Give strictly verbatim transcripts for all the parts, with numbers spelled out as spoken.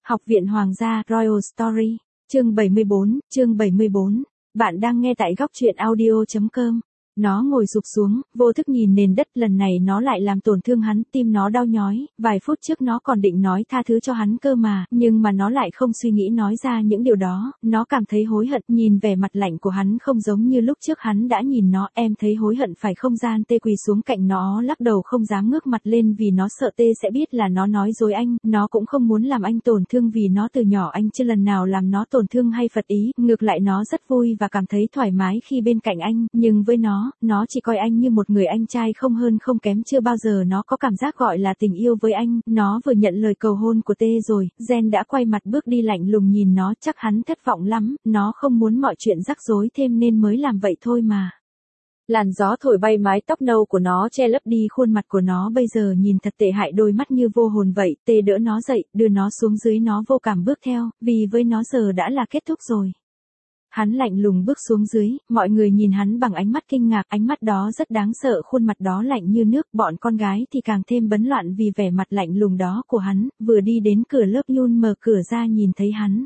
Học viện Hoàng gia Royal Story, chương bảy mươi bốn, chương bảy mươi bốn. Bạn đang nghe tại góc truyện audio chấm com. Nó ngồi sụp xuống, vô thức nhìn nền đất, lần này nó lại làm tổn thương hắn, tim nó đau nhói, vài phút trước nó còn định nói tha thứ cho hắn cơ mà, nhưng mà nó lại không suy nghĩ nói ra những điều đó, nó cảm thấy hối hận, nhìn vẻ mặt lạnh của hắn không giống như lúc trước hắn đã nhìn nó, em thấy hối hận phải không? Gian Tê quỳ xuống cạnh nó lắc đầu không dám ngước mặt lên vì nó sợ Tê sẽ biết là nó nói dối anh, nó cũng không muốn làm anh tổn thương vì nó từ nhỏ anh chưa lần nào làm nó tổn thương hay phật ý, ngược lại nó rất vui và cảm thấy thoải mái khi bên cạnh anh, nhưng với nó, nó chỉ coi anh như một người anh trai không hơn không kém, chưa bao giờ nó có cảm giác gọi là tình yêu với anh. Nó vừa nhận lời cầu hôn của Tê rồi, Gen đã quay mặt bước đi lạnh lùng nhìn nó, chắc hắn thất vọng lắm, nó không muốn mọi chuyện rắc rối thêm nên mới làm vậy thôi mà. Làn gió thổi bay mái tóc nâu của nó che lấp đi khuôn mặt của nó bây giờ nhìn thật tệ hại, đôi mắt như vô hồn vậy. Tê đỡ nó dậy, đưa nó xuống dưới, nó vô cảm bước theo, vì với nó giờ đã là kết thúc rồi. Hắn lạnh lùng bước xuống dưới, mọi người nhìn hắn bằng ánh mắt kinh ngạc, ánh mắt đó rất đáng sợ, khuôn mặt đó lạnh như nước, bọn con gái thì càng thêm bấn loạn vì vẻ mặt lạnh lùng đó của hắn. Vừa đi đến cửa lớp, Yun mở cửa ra nhìn thấy hắn.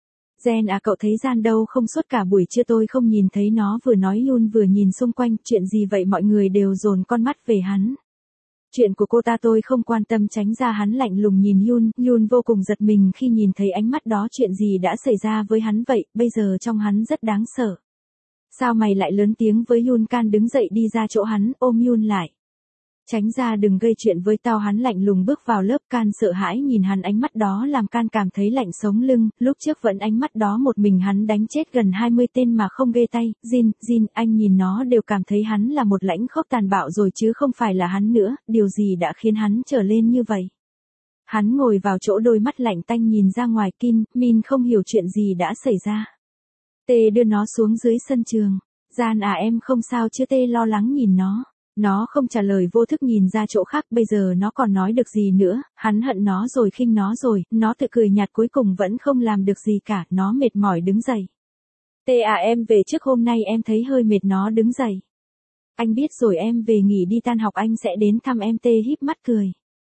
Gen à, cậu thấy Gian đâu không? Suốt cả buổi trưa tôi không nhìn thấy nó. Vừa nói Yun vừa nhìn xung quanh, chuyện gì vậy? Mọi người đều dồn con mắt về hắn. Chuyện của cô ta tôi không quan tâm. Tránh ra, hắn lạnh lùng nhìn Yun. Yun vô cùng giật mình khi nhìn thấy ánh mắt đó. Chuyện gì đã xảy ra với hắn vậy? Bây giờ trong hắn rất đáng sợ. Sao mày lại lớn tiếng với Yun? Can đứng dậy đi ra chỗ hắn, ôm Yun lại. Tránh ra, đừng gây chuyện với tao. Hắn lạnh lùng bước vào lớp. Can sợ hãi nhìn hắn, ánh mắt đó làm Can cảm thấy lạnh sống lưng. Lúc trước vẫn ánh mắt đó một mình hắn đánh chết gần hai mươi tên mà không ghê tay. Jin, Jin, anh nhìn nó đều cảm thấy hắn là một lãnh khốc tàn bạo rồi chứ không phải là hắn nữa. Điều gì đã khiến hắn trở lên như vậy? Hắn ngồi vào chỗ, đôi mắt lạnh tanh nhìn ra ngoài. Kim, Min không hiểu chuyện gì đã xảy ra. Tê đưa nó xuống dưới sân trường. Gian à, em không sao chứ? Tê lo lắng nhìn nó. Nó không trả lời, vô thức nhìn ra chỗ khác. Bây giờ nó còn nói được gì nữa? Hắn hận nó rồi, khinh nó rồi. Nó tự cười nhạt, cuối cùng vẫn không làm được gì cả. Nó mệt mỏi đứng dậy. Tê à, em về trước, hôm nay em thấy hơi mệt. Nó đứng dậy. Anh biết rồi, em về nghỉ đi, tan học anh sẽ đến thăm em. Tê híp mắt cười.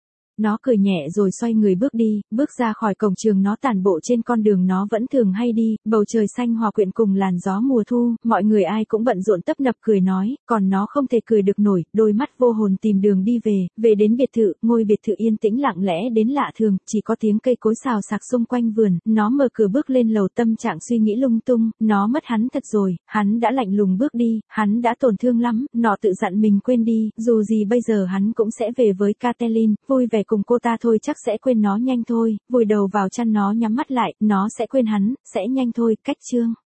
Nó cười nhẹ rồi xoay người bước đi, bước ra khỏi cổng trường. Nó tản bộ trên con đường nó vẫn thường hay đi, bầu trời xanh hòa quyện cùng làn gió mùa thu, mọi người ai cũng bận rộn tấp nập cười nói, còn nó không thể cười được nổi, đôi mắt vô hồn tìm đường đi về, về đến biệt thự, ngôi biệt thự yên tĩnh lặng lẽ đến lạ thường, chỉ có tiếng cây cối xào xạc xung quanh vườn. Nó mở cửa bước lên lầu, tâm trạng suy nghĩ lung tung, nó mất hắn thật rồi, hắn đã lạnh lùng bước đi, hắn đã tổn thương lắm, nó tự dặn mình quên đi, dù gì bây giờ hắn cũng sẽ về với Catelyn, vui vẻ cùng cô ta thôi, chắc sẽ quên nó nhanh thôi. Vùi đầu vào chăn, nó nhắm mắt lại, nó sẽ quên hắn, sẽ nhanh thôi. Cách chương